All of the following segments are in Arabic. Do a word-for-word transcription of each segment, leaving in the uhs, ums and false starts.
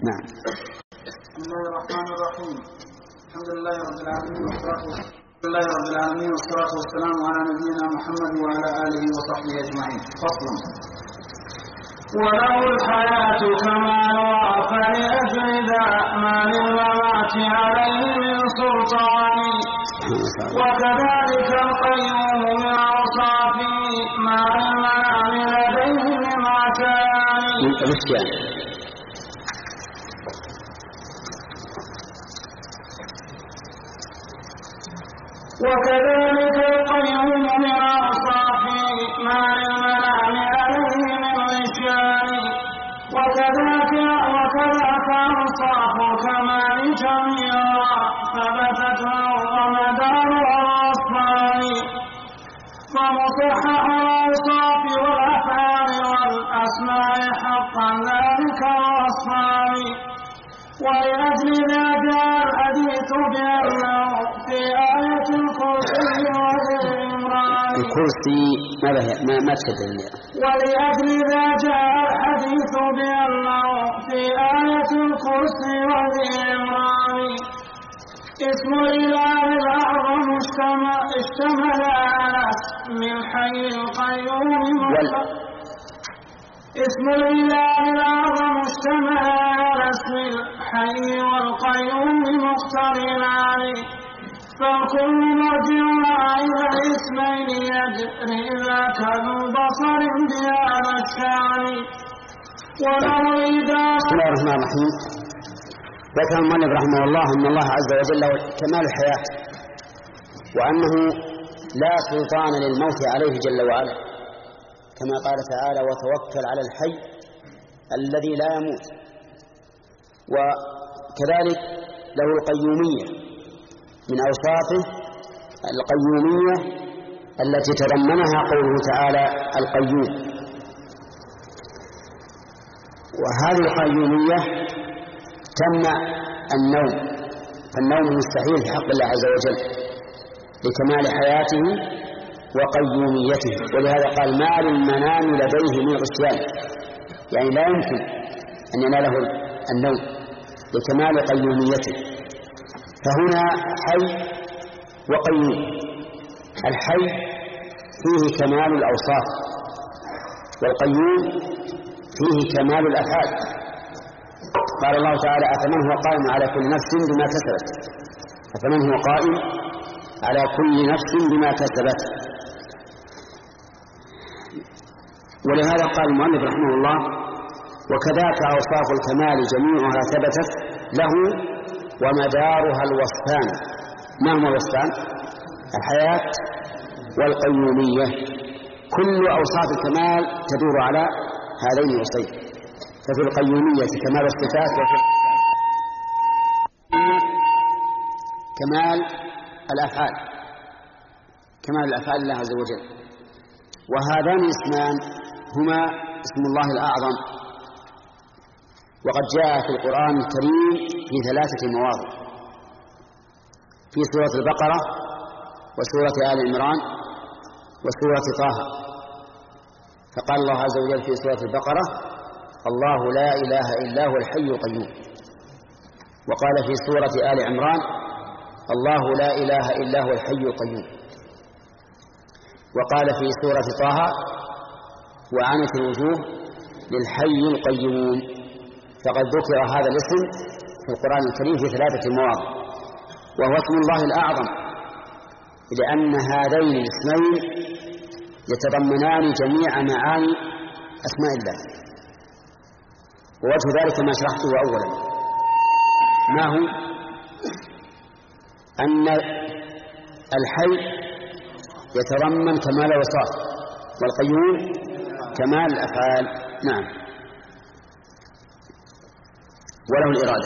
نعم. بسم الله الرحمن الرحيم. الحمد لله رب العالمين والصلاة الحمد لله رب العالمين والصلاة والسلام على نبينا محمد وعلى آله وصحبه أجمعين. فصل. وله الحياة كمال فلأجل ذا ما للممات عليه من سلطان وكذلك القيوم من أوصافه ما للمنام لديه من مكان. وكذلك القيوم من أوصافه ما للمنام عليه من نسيان وكذاك وكذاك أوصاف كمال جميعا ثبتت ومدارها الأصفار فمصحح الأوصاف والأفعال والأسماء حقا ذلك الأصفار ولأجل ذا جاء الحديث بأنه في آية الكرسي والإمران الكرسي ماذا هي؟ ما ما تشدد. ولأجل ذا جاء الحديث بأنه في آية الكرسي والإمران اسم الإله الأعظم اشتمل على اسم الحي القيوم اسم الإله الأعظم اشتمل على اسم الحي والقيوم مقترنان فالكل مرجعنا إلى الاسمين يجري ذاك ذو بصر بهذا الشان وله إذا. بسم الله الرحمن الرحيم. ذكر المؤلف رحمه الله أن الله عز وجل له كمال الحياة وأنه لا سلطان للموت عليه جل وعلا كما قال تعالى وتوكل على الحي الذي لا يموت. وكذلك له القيومية من أوصافه القيومية التي تضمنها قوله تعالى القيوم. وهذه القيومية تمنع النوم فالنوم مستحيل في حق الله عز وجل لكمال حياته وقيوميته ولهذا قال ما للمنام لديه من عصيان يعني لا يمكن أن يناله النوم لكمال قيوميته. فهنا حي وقيوم. الحي فيه كمال الأوصاف والقيوم فيه كمال الأفعال. قال الله تعالى أفمن هو قائم على كل نفس بما كسبت أفمن هو قائم على كل نفس بما كسبت. ولهذا قال المؤلف رحمه الله وكذاك أوصاف الكمال جميعها ثبتت له ومدارها الوصفان. ما هما الوصفان؟ الحياة والقيومية. كل أوصاف الكمال تدور على هذين الوصفين ففي القيومية كمال الصفات وفي كمال الأفعال كمال الأفعال الله عز وجل. وهذان الاسمان هما اسم الله الأعظم وقد جاء في القرآن الكريم في ثلاثة مواضع في سورة البقرة وسورة آل عمران وسورة طه. فقال الله عز وجل في سورة البقرة الله لا إله إلا هو الحي القيوم. وقال في سورة آل عمران الله لا إله إلا هو الحي القيوم. وقال في سورة طه وعنت الوجوه للحي القيوم. فقد ذكر هذا الاسم في القرآن الكريم في ثلاثة مواضع وهو اسم الله الأعظم لأن هذين الاسمين يتضمنان جميع معاني أسماء الله. ووجه ذلك ما شرحته أولا ما هو أن الحي يتضمن كمال الأوصاف والقيوم كمال الأفعال. نعم. وله الإرادة.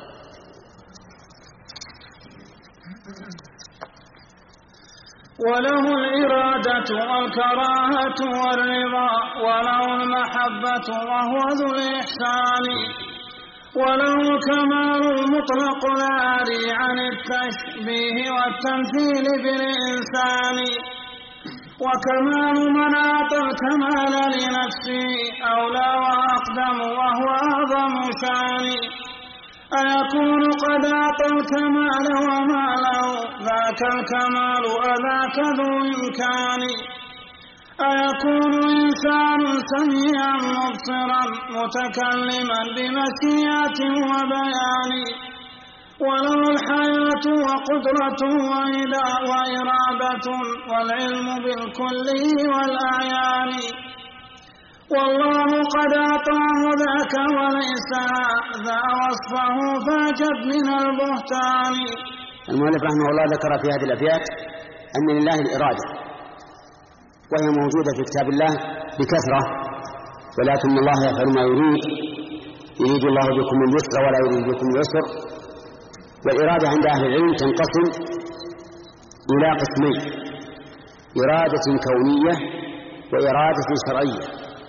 وله الإرادة والكراهة والرضا وله المحبة وهو ذو الإحسان وله كمال المطلق العاري عن التشبيه والتمثيل بالإنسان وكمال من أعطى الكمال لنفسه أولى وأقدم وهو أعظم شان. أيكون قد أعطى الكمال وما له ذاك الكمال أذاك ذو إمكان. أيكون إنسان سميعا مبصرا متكلما بمشيئة وبيان وله الحياة وقدرة وإرادة والعلم بالكل والأعيان. والله قد أعطاه ذاك وليس ذا وصفه فاجب من البهتان. المؤلف رحمه الله ذكر في هذه الأبيات أن لله الإرادة وهي موجودة في كتاب الله بكثرة، ولكن الله يفعل ما يريد، يريد الله بكم اليسر ولا يريد بكم اليسر. والإرادة عند أهل العلم تنقسم إلى قسمين: إرادة كونية وإرادة شرعية.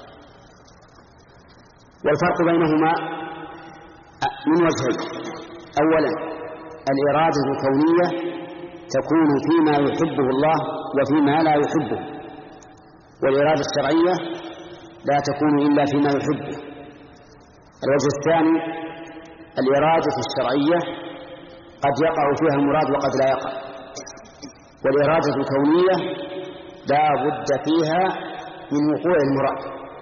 والفرق بينهما من وجهين: أولا الإرادة الكونية تكون فيما يحبه الله وفيما لا يحبه، والإرادة الشرعية لا تكون إلا فيما يحبه. الوجه الثاني الإرادة الشرعية قد يقع فيها المراد وقد لا يقع، والإرادة الكونية لا بد فيها من وقوع المراد.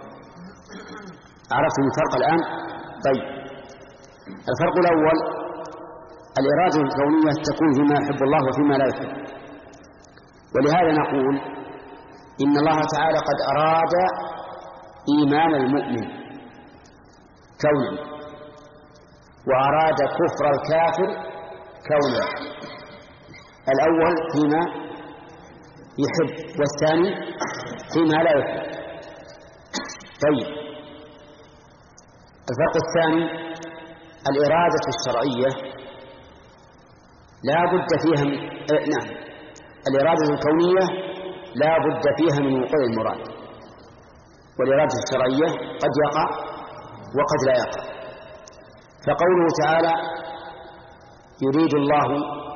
عرفتم الفرق الآن؟ طيب، الفرق الأول الإرادة الكونية تكون فيما يحب الله وفيما لا يحب، ولهذا نقول إن الله تعالى قد أراد إيمان المؤمن كونا، وأراد كفر الكافر كونا. الأول فيما يحب والثاني فيما لا يحب. طيب، الفرق الثاني الإرادة الشرعية لا بد فيها من... آه نعم الإرادة الكونية لا بد فيها من وقوع المراد، والإرادة الشرعية قد يقع وقد لا يقع. فقوله تعالى يريد الله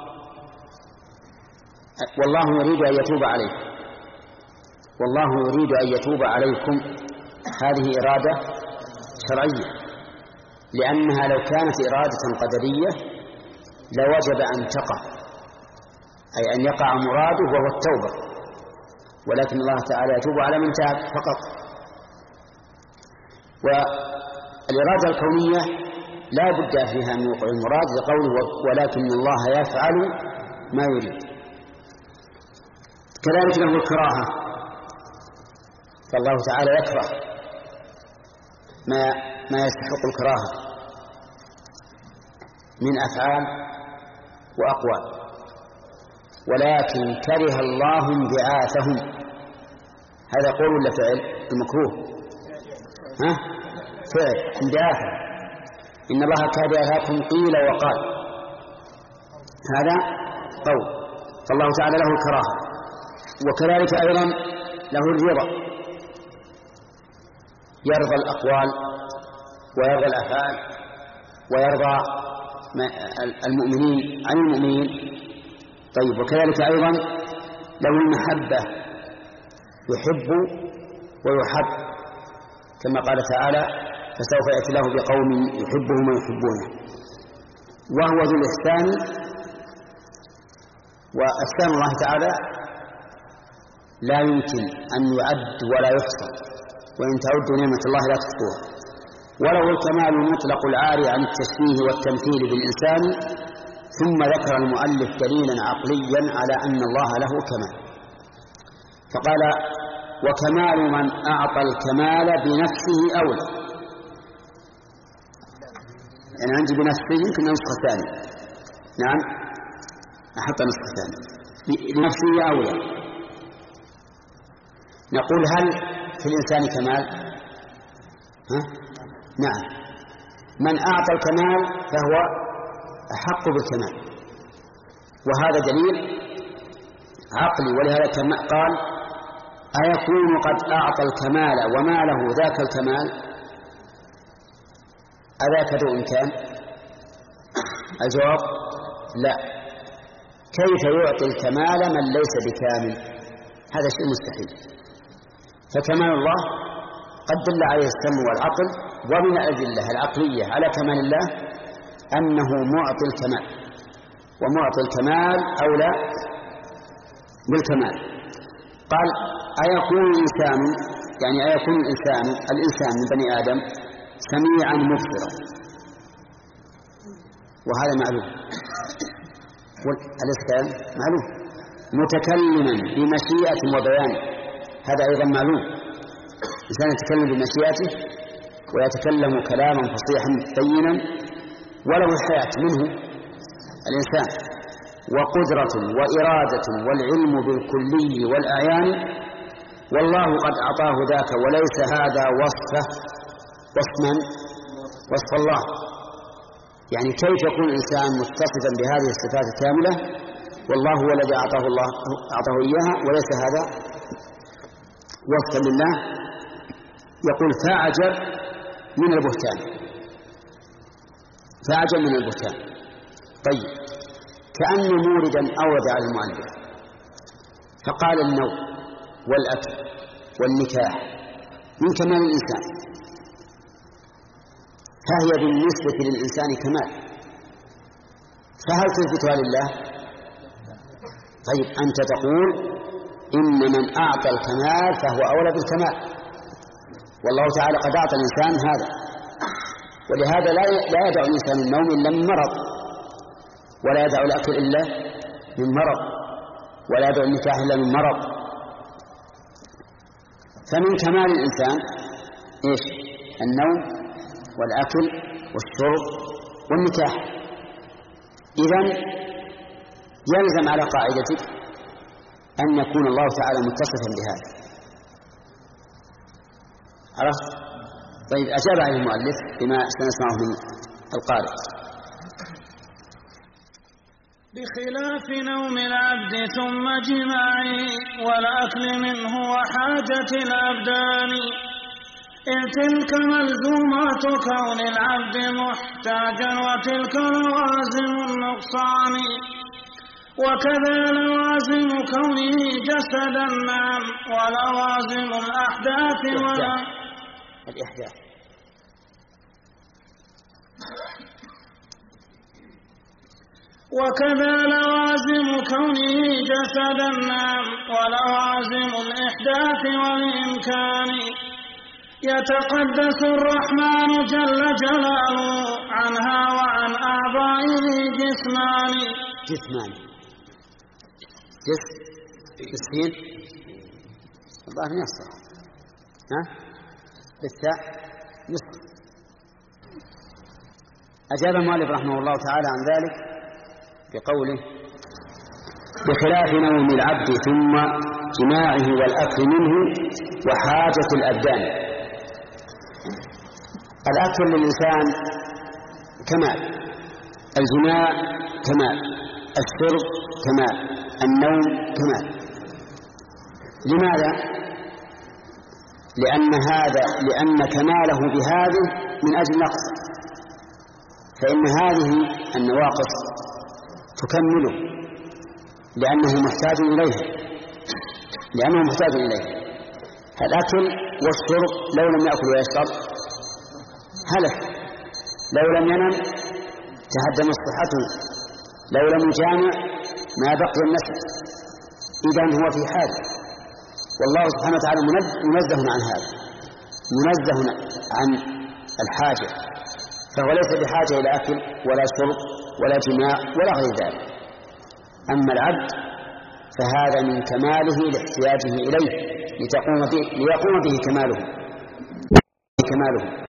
والله يريد أن يتوب عليكم والله يريد أن يتوب عليكم، هذه إرادة شرعية، لأنها لو كانت إرادة قدرية لوجب أن تقع، أي أن يقع مراده وهو التوبة، ولكن الله تعالى يتوب على من تاب فقط. والإرادة الكونية لا بد فيها من وقوع المراد لقوله ولكن الله يفعل ما يريد. كذلك له الكراهة، فالله تعالى يكره ما ما يستحق الكراهة من أفعال وأقوال، ولكن كره الله انبعاثهم. هذا قول ولا فعل؟ المكروه ها فعل انبعاثهم. إن الله كره لكم قيل وقال، هذا قول، فالله تعالى له الكراهة. وكذلك أيضا له الرضا، يرضى الأقوال ويرضى الأفعال ويرضى المؤمنين عن المؤمنين. طيب، وكذلك أيضا له المحبة، يحب ويحب، كما قال تعالى فسوف يأتي الله بقوم يحبهم ويحبونه. وهو ذو الإحسان، وإحسان الله تعالى لا يمكن أن يعد ولا يحصى، وإن تعدوا نعمة الله لا تحصوها. وله الكمال المطلق العاري عن التشبيه والتمثيل بالإنسان. ثم ذكر المؤلف دليلا عقليا على أن الله له كمال، فقال وكمال من أعطى الكمال بنفسه أولى. يعني عندي بنفسه يمكن نسخة ثانية، نعم أحط نسخة ثانية، بنفسه أولى. نقول هل في الإنسان كمال؟ ها؟ نعم، من أعطى الكمال فهو أحق بالكمال، وهذا دليل عقلي. ولهذا قال أيكون قد أعطى الكمال وما له ذاك الكمال أذاك ذو إمكان؟ الجواب لا. كيف يعطي الكمال من ليس بكامل؟ هذا شيء مستحيل. فكمال الله قد دل عليه السمع والعقل. ومن الأدلة العقلية على كمال الله أنه معطي الكمال، ومعطي الكمال أولى بالكمال. قال أيكون الإنسان يعني أيكون الإنسان الإنسان من بني آدم سميعا مبصرا، وهذا معلوم، أليس معلوم، متكلما بمشيئة وبيان، هذا أيضا معلوم. الإنسان يتكلم بمشيئته ويتكلم كلاما فصيحا بينا وله الحياة منه الإنسان، وقدرة وإرادة والعلم بالكلي والأعيان، والله قد أعطاه ذاك وليس هذا وصفه وصفا وصف الله. يعني كيف يكون الإنسان متصفا بهذه الصفات الكاملة والله هو الذي أعطاه الله أعطاه إياها وليس هذا وصفا لله؟ يقول فأعجب من البهتان، فأعجب من البهتان. طيب، كأن موردا أورد على المؤلف فقال النوم والأكل والنكاح من كمال الإنسان، فهي بالنسبة للإنسان كمال، فهل تثبتها لله؟ طيب، أنت تقول إن من أعطى الكمال فهو أولى بالكمال، والله تعالى قد أعطى الإنسان هذا، ولهذا لا يدع الإنسان النوم إلا من مرض، ولا يدع الأكل إلا من مرض، ولا يدع النكاح إلا من مرض. فمن كمال الإنسان إيش؟ النوم والأكل والشرب والنكاح. إذن يلزم على قاعدتك أن يكون الله تعالى متصفا بهذا. عرفت؟ طيب، أجاب عليه المؤلف بما سنسمعه من القارئ. بخلاف نوم العبد ثم جماعه والأكل منه وحاجة الأبدان، إذ تلك ملزومات كون العبد محتاجا وتلك لوازم النقصان، وكذا لوازم كونه جسدا نعم ولوازم الأحداث ولا الإحداث. وكذا لوازم كونه جسدا نعم ولوازم الإحداث والإمكان، يتقدس الرحمن جل جلاله عنها وعن أعضائه جسمان. جسمان جسم بالسين الظاهر يصح، ها بالتاء يصح. أجاب المؤلف رحمه الله تعالى عن ذلك بقوله بخلاف نوم العبد ثم جماعه والأكل منه وحاجة الأبدان. الأكل للإنسان كمال، الجماع كمال، الشرب كمال، النوم كمال. لماذا؟ لأن هذا لأن كماله بهذه من أجل نقص، فإن هذه النواقص تكمله لأنه محتاج إليها لأنه محتاج إليها. الأكل والشرب لو لم يأكل ويشرب هلك، لو لم ينم تهدمت صحته، لو لم يجامع ما بقي النسل، إذن هو في حاجة. والله سبحانه وتعالى منزه عن هذا، منزه عن الحاجة، فهو ليس بحاجة إلى أكل ولا شرب ولا جماع ولا غير ذلك. أما العبد فهذا من كماله لاحتياجه إليه لتقوم به ليقوم به كماله كماله